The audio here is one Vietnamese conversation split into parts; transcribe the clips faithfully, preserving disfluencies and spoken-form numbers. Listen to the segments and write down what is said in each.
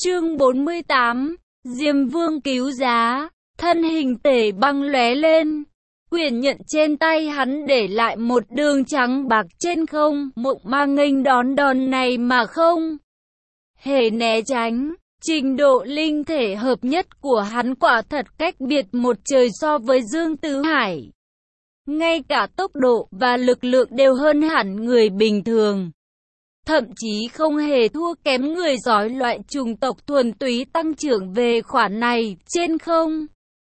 Chương bốn mươi tám, Diêm Vương cứu giá, thân hình Tề Băng lóe lên. Quyền nhận trên tay hắn để lại một đường trắng bạc trên không, Mộng Ma nghênh đón đòn này mà không hề né tránh. Trình độ linh thể hợp nhất của hắn quả thật cách biệt một trời so với Dương Tứ Hải. Ngay cả tốc độ và lực lượng đều hơn hẳn người bình thường. Thậm chí không hề thua kém người giỏi loại chủng tộc thuần túy tăng trưởng về khoản này trên không.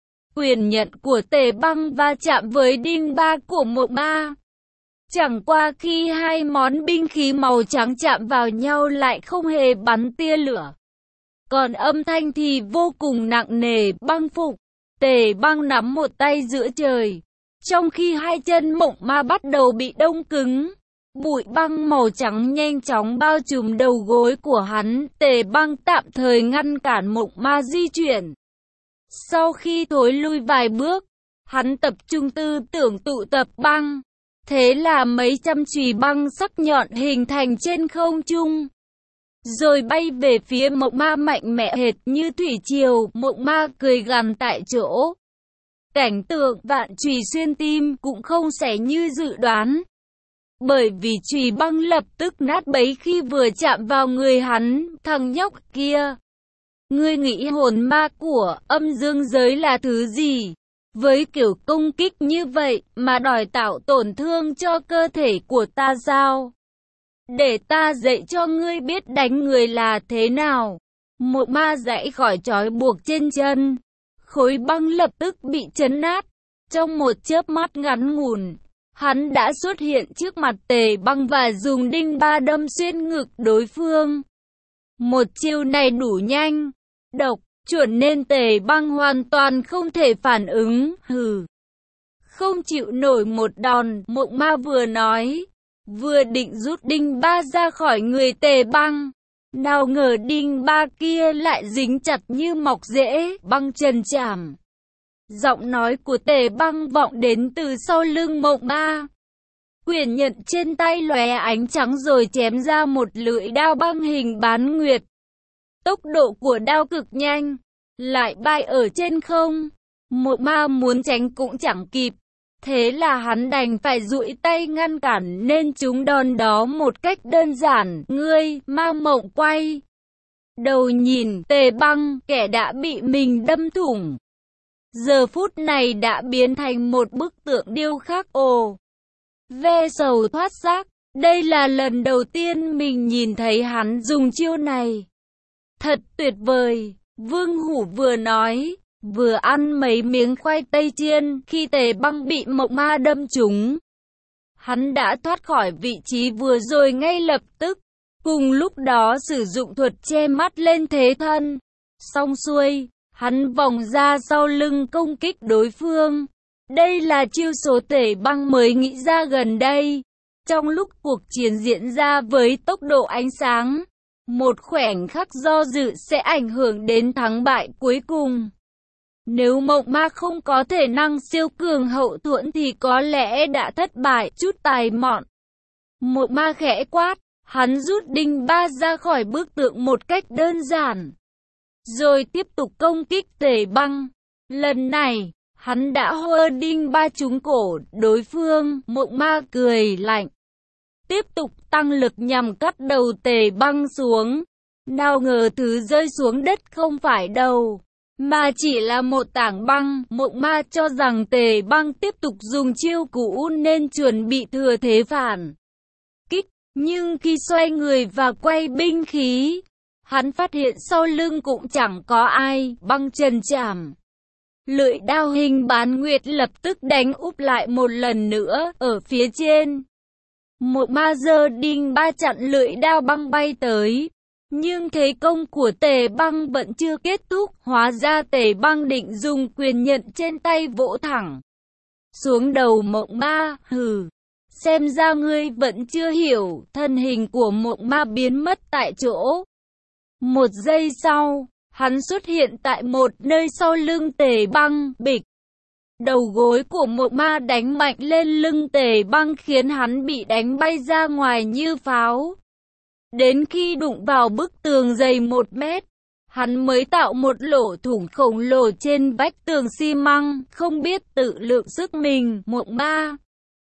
Quyền nhận của Tề Băng va chạm với đinh ba của Mộng Ma. Chẳng qua khi hai món binh khí màu trắng chạm vào nhau lại không hề bắn tia lửa. Còn âm thanh thì vô cùng nặng nề, băng phục. Tề Băng nắm một tay giữa trời, trong khi hai chân Mộng Ma bắt đầu bị đông cứng. Bụi băng màu trắng nhanh chóng bao trùm đầu gối của hắn. Tề Băng tạm thời ngăn cản Mộng Ma di chuyển. Sau khi thối lui vài bước, hắn tập trung tư tưởng tụ tập băng. Thế là mấy trăm chùy băng sắc nhọn hình thành trên không trung, rồi bay về phía Mộng Ma mạnh mẽ hệt như thủy triều. Mộng Ma cười gằn tại chỗ. Cảnh tượng vạn chùy xuyên tim cũng không xảy như dự đoán. Bởi vì chùy băng lập tức nát bấy khi vừa chạm vào người hắn. Thằng nhóc kia, ngươi nghĩ hồn ma của âm dương giới là thứ gì? Với kiểu công kích như vậy mà đòi tạo tổn thương cho cơ thể của ta sao? Để ta dạy cho ngươi biết đánh người là thế nào. Mộng Ma giãy khỏi trói buộc trên chân. Khối băng lập tức bị chấn nát. Trong một chớp mắt ngắn ngủn, hắn đã xuất hiện trước mặt Tề Băng và dùng đinh ba đâm xuyên ngực đối phương. Một chiêu này đủ nhanh, độc, chuẩn nên Tề Băng hoàn toàn không thể phản ứng. Hừ, không chịu nổi một đòn. Mộng Ma vừa nói, vừa định rút đinh ba ra khỏi người Tề Băng. Nào ngờ đinh ba kia lại dính chặt như mọc rễ. Băng trần chảm. Giọng nói của Tề Băng vọng đến từ sau lưng Mộng Ma. Quyền nhận trên tay lóe ánh trắng rồi chém ra một lưỡi đao băng hình bán nguyệt. Tốc độ của đao cực nhanh, lại bay ở trên không. Mộng Ma muốn tránh cũng chẳng kịp. Thế là hắn đành phải duỗi tay ngăn cản nên chúng đòn đó một cách đơn giản. Ngươi, Ma Mộng quay đầu nhìn Tề Băng, kẻ đã bị mình đâm thủng. Giờ phút này đã biến thành một bức tượng điêu khắc. Ồ, ve sầu thoát xác. Đây là lần đầu tiên mình nhìn thấy hắn dùng chiêu này. Thật tuyệt vời. Vương Hủ vừa nói, vừa ăn mấy miếng khoai tây chiên. Khi Tề Băng bị Mộng Ma đâm trúng, hắn đã thoát khỏi vị trí vừa rồi ngay lập tức. Cùng lúc đó sử dụng thuật che mắt lên thế thân. Xong xuôi, hắn vòng ra sau lưng công kích đối phương. Đây là chiêu số Tề Băng mới nghĩ ra gần đây. Trong lúc cuộc chiến diễn ra với tốc độ ánh sáng, một khoảnh khắc do dự sẽ ảnh hưởng đến thắng bại cuối cùng. Nếu Mộng Ma không có thể năng siêu cường hậu thuẫn thì có lẽ đã thất bại. Chút tài mọn. Mộng Ma khẽ quát, hắn rút đinh ba ra khỏi bức tượng một cách đơn giản, rồi tiếp tục công kích Tề Băng. Lần này, hắn đã hơ đinh ba trúng cổ đối phương. Mộng Ma cười lạnh, tiếp tục tăng lực nhằm cắt đầu Tề Băng xuống. Nào ngờ thứ rơi xuống đất không phải đầu, mà chỉ là một tảng băng. Mộng Ma cho rằng Tề Băng tiếp tục dùng chiêu cũ nên chuẩn bị thừa thế phản kích. Nhưng khi xoay người và quay binh khí, hắn phát hiện sau lưng cũng chẳng có ai. Băng trần chảm. Lưỡi đao hình bán nguyệt lập tức đánh úp lại một lần nữa ở phía trên. Mộng Ma giơ đinh ba chặn lưỡi đao băng bay tới. Nhưng thế công của Tề Băng vẫn chưa kết thúc. Hóa ra Tề Băng định dùng quyền nhận trên tay vỗ thẳng xuống đầu Mộng Ma. Hừ, xem ra ngươi vẫn chưa hiểu. Thân hình của Mộng Ma biến mất tại chỗ. Một giây sau, hắn xuất hiện tại một nơi sau lưng Tề Băng. Bịch. Đầu gối của Mộng Ma đánh mạnh lên lưng Tề Băng khiến hắn bị đánh bay ra ngoài như pháo. Đến khi đụng vào bức tường dày một mét, hắn mới tạo một lỗ thủng khổng lồ trên vách tường xi măng, không biết tự lượng sức mình. Mộng ma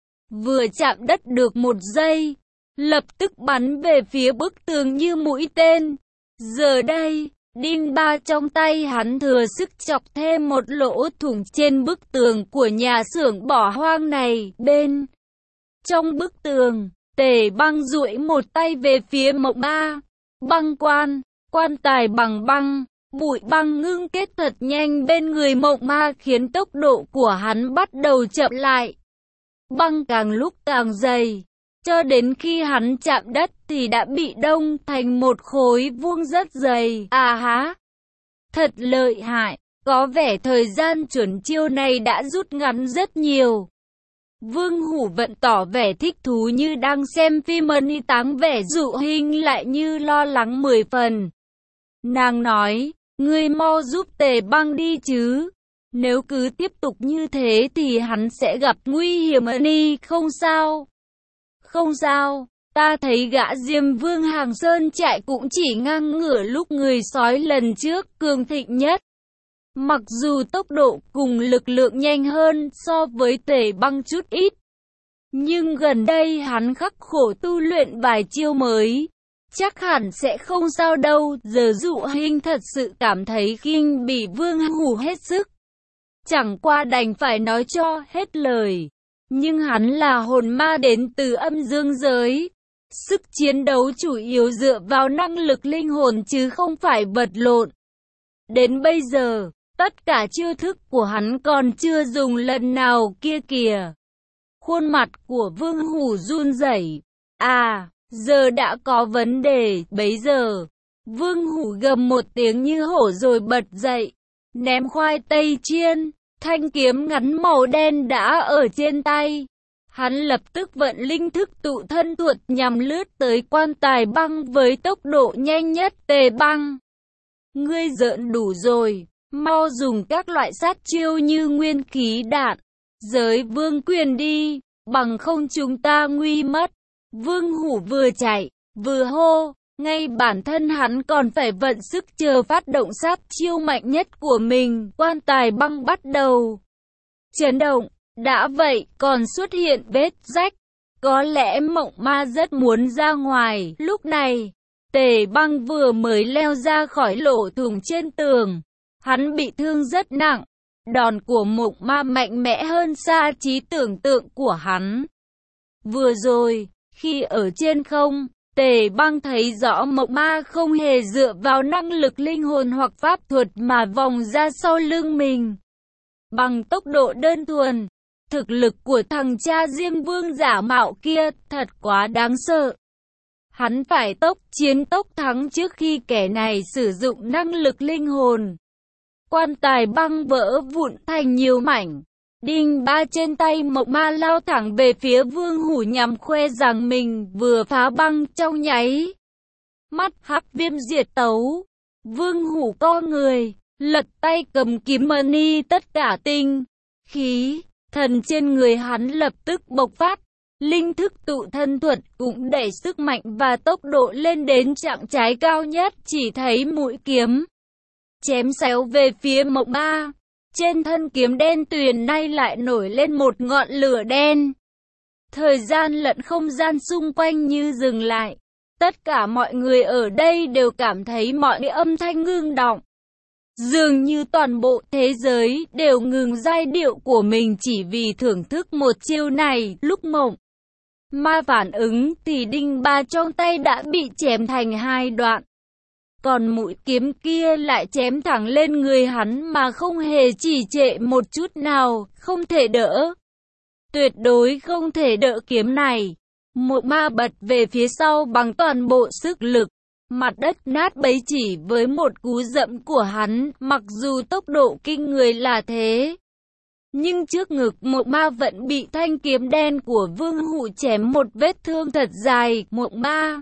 vừa chạm đất được một giây, lập tức bắn về phía bức tường như mũi tên. Giờ đây, đinh ba trong tay hắn thừa sức chọc thêm một lỗ thủng trên bức tường của nhà xưởng bỏ hoang này. Bên trong bức tường, Tề Băng duỗi một tay về phía Mộng ma. Băng quan, quan tài bằng băng, bụi băng ngưng kết thật nhanh bên người Mộng ma khiến tốc độ của hắn bắt đầu chậm lại. Băng càng lúc càng dày, cho đến khi hắn chạm đất thì đã bị đông thành một khối vuông rất dày. À há, thật lợi hại, có vẻ thời gian chuẩn chiêu này đã rút ngắn rất nhiều. Vương Hủ Vận tỏ vẻ thích thú như đang xem phim ni táng, vẻ dụ hình lại như lo lắng mười phần. Nàng nói, ngươi mau giúp Tề Băng đi chứ. Nếu cứ tiếp tục như thế thì hắn sẽ gặp nguy hiểm. Ni không sao. Không sao, ta thấy gã Diêm Vương Hàng Sơn Trại cũng chỉ ngang ngửa lúc người sói lần trước cường thịnh nhất. Mặc dù tốc độ cùng lực lượng nhanh hơn so với Tề Băng chút ít, nhưng gần đây hắn khắc khổ tu luyện vài chiêu mới, chắc hẳn sẽ không sao đâu. Giờ Dụ Hinh thật sự cảm thấy khinh bỉ Vương Hủ hết sức, chẳng qua đành phải nói cho hết lời. Nhưng hắn là hồn ma đến từ âm dương giới, sức chiến đấu chủ yếu dựa vào năng lực linh hồn chứ không phải vật lộn. Đến bây giờ, tất cả chiêu thức của hắn còn chưa dùng lần nào kia kìa. Khuôn mặt của Vương Hủ run rẩy. À, giờ đã có vấn đề. Bấy giờ, Vương Hủ gầm một tiếng như hổ rồi bật dậy, ném khoai tây chiên. Thanh kiếm ngắn màu đen đã ở trên tay. Hắn lập tức vận linh thức tụ thân thuật nhằm lướt tới quan tài băng với tốc độ nhanh nhất. Tề Băng, ngươi giỡn đủ rồi, mau dùng các loại sát chiêu như nguyên khí đạn, giới vương quyền đi, bằng không chúng ta nguy mất. Vương Hủ vừa chạy, vừa hô, ngay bản thân hắn còn phải vận sức chờ phát động sát chiêu mạnh nhất của mình. Quan tài băng bắt đầu chấn động, đã vậy còn xuất hiện vết rách. Có lẽ Mộng ma rất muốn ra ngoài. Lúc này, Tề Băng vừa mới leo ra khỏi lỗ thủng trên tường, hắn bị thương rất nặng. Đòn của Mộng ma mạnh mẽ hơn xa trí tưởng tượng của hắn. Vừa rồi, khi ở trên không, Tề Băng thấy rõ Mộng ma không hề dựa vào năng lực linh hồn hoặc pháp thuật mà vòng ra sau lưng mình. Bằng tốc độ đơn thuần, thực lực của thằng cha Diêm Vương giả mạo kia thật quá đáng sợ. Hắn phải tốc chiến tốc thắng trước khi kẻ này sử dụng năng lực linh hồn. Quan tài băng vỡ vụn thành nhiều mảnh. Đinh ba trên tay Mộng ma lao thẳng về phía Vương Hủ nhằm khoe rằng mình vừa phá băng trong nháy mắt. Hắc viêm diệt tấu. Vương Hủ co người, lật tay cầm kiếm mani, tất cả tinh khí thần trên người hắn lập tức bộc phát. Linh thức tụ thân thuật cũng đẩy sức mạnh và tốc độ lên đến trạng thái cao nhất. Chỉ thấy mũi kiếm chém xéo về phía Mộng ma. Trên thân kiếm đen tuyền nay lại nổi lên một ngọn lửa đen. Thời gian lẫn không gian xung quanh như dừng lại. Tất cả mọi người ở đây đều cảm thấy mọi âm thanh ngưng động. Dường như toàn bộ thế giới đều ngừng giai điệu của mình chỉ vì thưởng thức một chiêu này. Lúc Mộng ma phản ứng thì đinh ba trong tay đã bị chém thành hai đoạn. Còn mũi kiếm kia lại chém thẳng lên người hắn mà không hề trì trệ một chút nào, không thể đỡ. Tuyệt đối không thể đỡ kiếm này. Mộng ma bật về phía sau bằng toàn bộ sức lực. Mặt đất nát bấy chỉ với một cú dẫm của hắn, mặc dù tốc độ kinh người là thế. Nhưng trước ngực Mộng ma vẫn bị thanh kiếm đen của Vương Hủ chém một vết thương thật dài. Mộng ma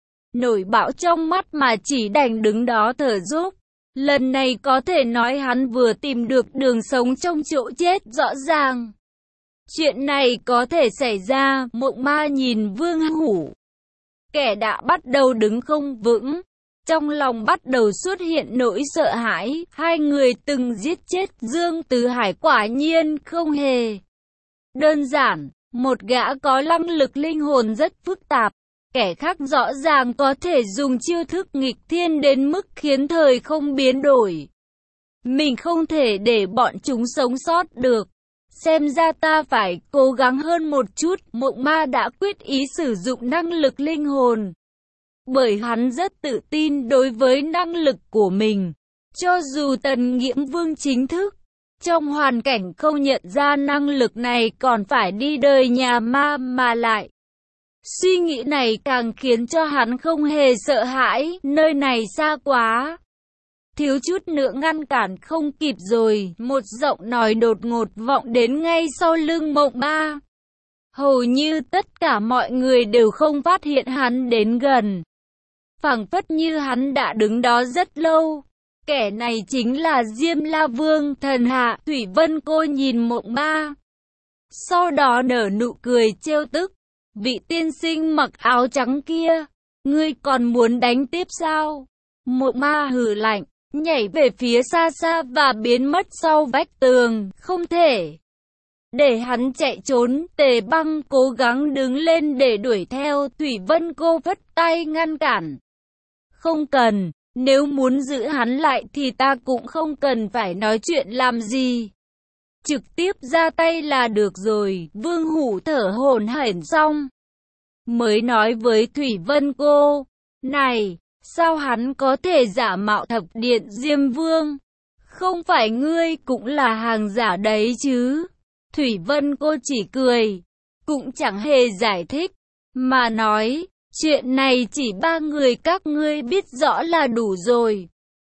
nổi bão trong mắt mà chỉ đành đứng đó thở dốc. Lần này có thể nói hắn vừa tìm được đường sống trong chỗ chết rõ ràng. Chuyện này có thể xảy ra. Mộng ma nhìn Vương Hủ, kẻ đã bắt đầu đứng không vững, Trong lòng bắt đầu xuất hiện nỗi sợ hãi, hai người từng giết chết Dương Tứ Hải quả nhiên không hề đơn giản, một gã có năng lực linh hồn rất phức tạp, kẻ khác rõ ràng có thể dùng chiêu thức nghịch thiên đến mức khiến thời không biến đổi. Mình không thể để bọn chúng sống sót được. Xem ra ta phải cố gắng hơn một chút. Mộng Ma đã quyết ý sử dụng năng lực linh hồn, bởi hắn rất tự tin đối với năng lực của mình. Cho dù Tần Nghiễm Vương chính thức trong hoàn cảnh không nhận ra năng lực này còn phải đi đời nhà ma mà lại. Suy nghĩ này càng khiến cho hắn không hề sợ hãi, nơi này xa quá. Thiếu chút nữa ngăn cản không kịp rồi, một giọng nói đột ngột vọng đến ngay sau lưng Mộng Ma. Hầu như tất cả mọi người đều không phát hiện hắn đến gần. Phảng phất như hắn đã đứng đó rất lâu. Kẻ này chính là Diêm La Vương Thần Hạ. Thủy Vân Cô nhìn Mộng Ma, sau đó nở nụ cười trêu tức. Vị tiên sinh mặc áo trắng kia, ngươi còn muốn đánh tiếp sao? Mộng Ma hừ lạnh, nhảy về phía xa xa và biến mất sau vách tường. Không thể để hắn chạy trốn. Tề Băng cố gắng đứng lên để đuổi theo. Thủy Vân Cô vất tay ngăn cản. Không cần, nếu muốn giữ hắn lại thì ta cũng không cần phải nói chuyện làm gì. Trực tiếp ra tay là được rồi. Vương Hủ thở hổn hển xong mới nói với Thủy Vân Cô, này, sao hắn có thể giả mạo Thập Điện Diêm Vương? Không phải ngươi cũng là hàng giả đấy chứ? Thủy Vân Cô chỉ cười, cũng chẳng hề giải thích, mà nói, chuyện này chỉ ba người các ngươi biết rõ là đủ rồi.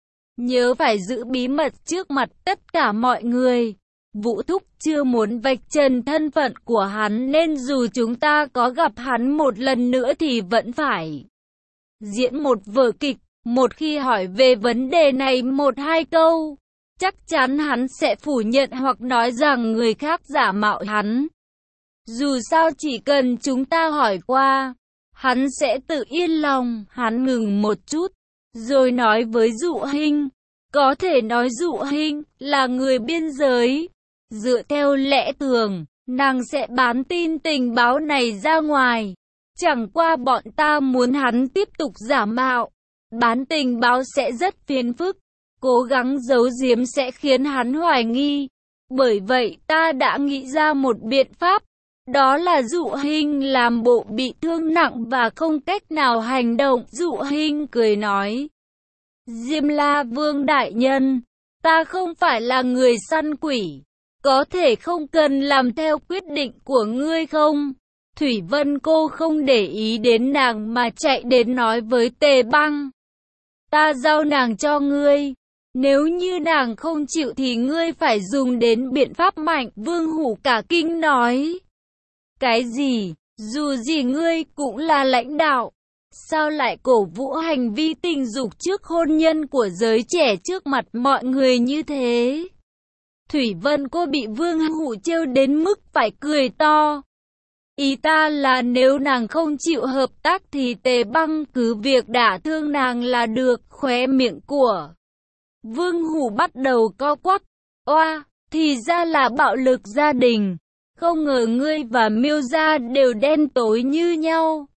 Nhớ phải giữ bí mật trước mặt tất cả mọi người. Vũ Thúc chưa muốn vạch trần thân phận của hắn nên dù chúng ta có gặp hắn một lần nữa thì vẫn phải diễn một vở kịch. Một khi hỏi về vấn đề này một hai câu, chắc chắn hắn sẽ phủ nhận hoặc nói rằng người khác giả mạo hắn. Dù sao chỉ cần chúng ta hỏi qua, hắn sẽ tự yên lòng. Hắn ngừng một chút, rồi nói với Dụ Hinh, có thể nói Dụ Hinh là người biên giới. Dựa theo lẽ thường, nàng sẽ bán tin tình báo này ra ngoài. Chẳng qua bọn ta muốn hắn tiếp tục giả mạo. Bán tình báo sẽ rất phiền phức. Cố gắng giấu giếm sẽ khiến hắn hoài nghi. Bởi vậy ta đã nghĩ ra một biện pháp. Đó là Dụ Hinh làm bộ bị thương nặng và không cách nào hành động. Dụ Hinh cười nói, Diêm La Vương đại nhân, ta không phải là người săn quỷ. Có thể không cần làm theo quyết định của ngươi không? Thủy Vân Cô không để ý đến nàng mà chạy đến nói với Tề Băng, ta giao nàng cho ngươi. Nếu như nàng không chịu thì ngươi phải dùng đến biện pháp mạnh. Vương Hủ cả kinh nói, cái gì? Dù gì ngươi cũng là lãnh đạo, sao lại cổ vũ hành vi tình dục trước hôn nhân của giới trẻ trước mặt mọi người như thế? Thủy Vân Cô bị Vương Hủ trêu đến mức phải cười to. Ý ta là nếu nàng không chịu hợp tác thì Tề Băng cứ việc đả thương nàng là được. Khóe miệng của Vương Hủ bắt đầu co quắp. Oa, thì ra là bạo lực gia đình. Không ngờ ngươi và Miêu gia đều đen tối như nhau.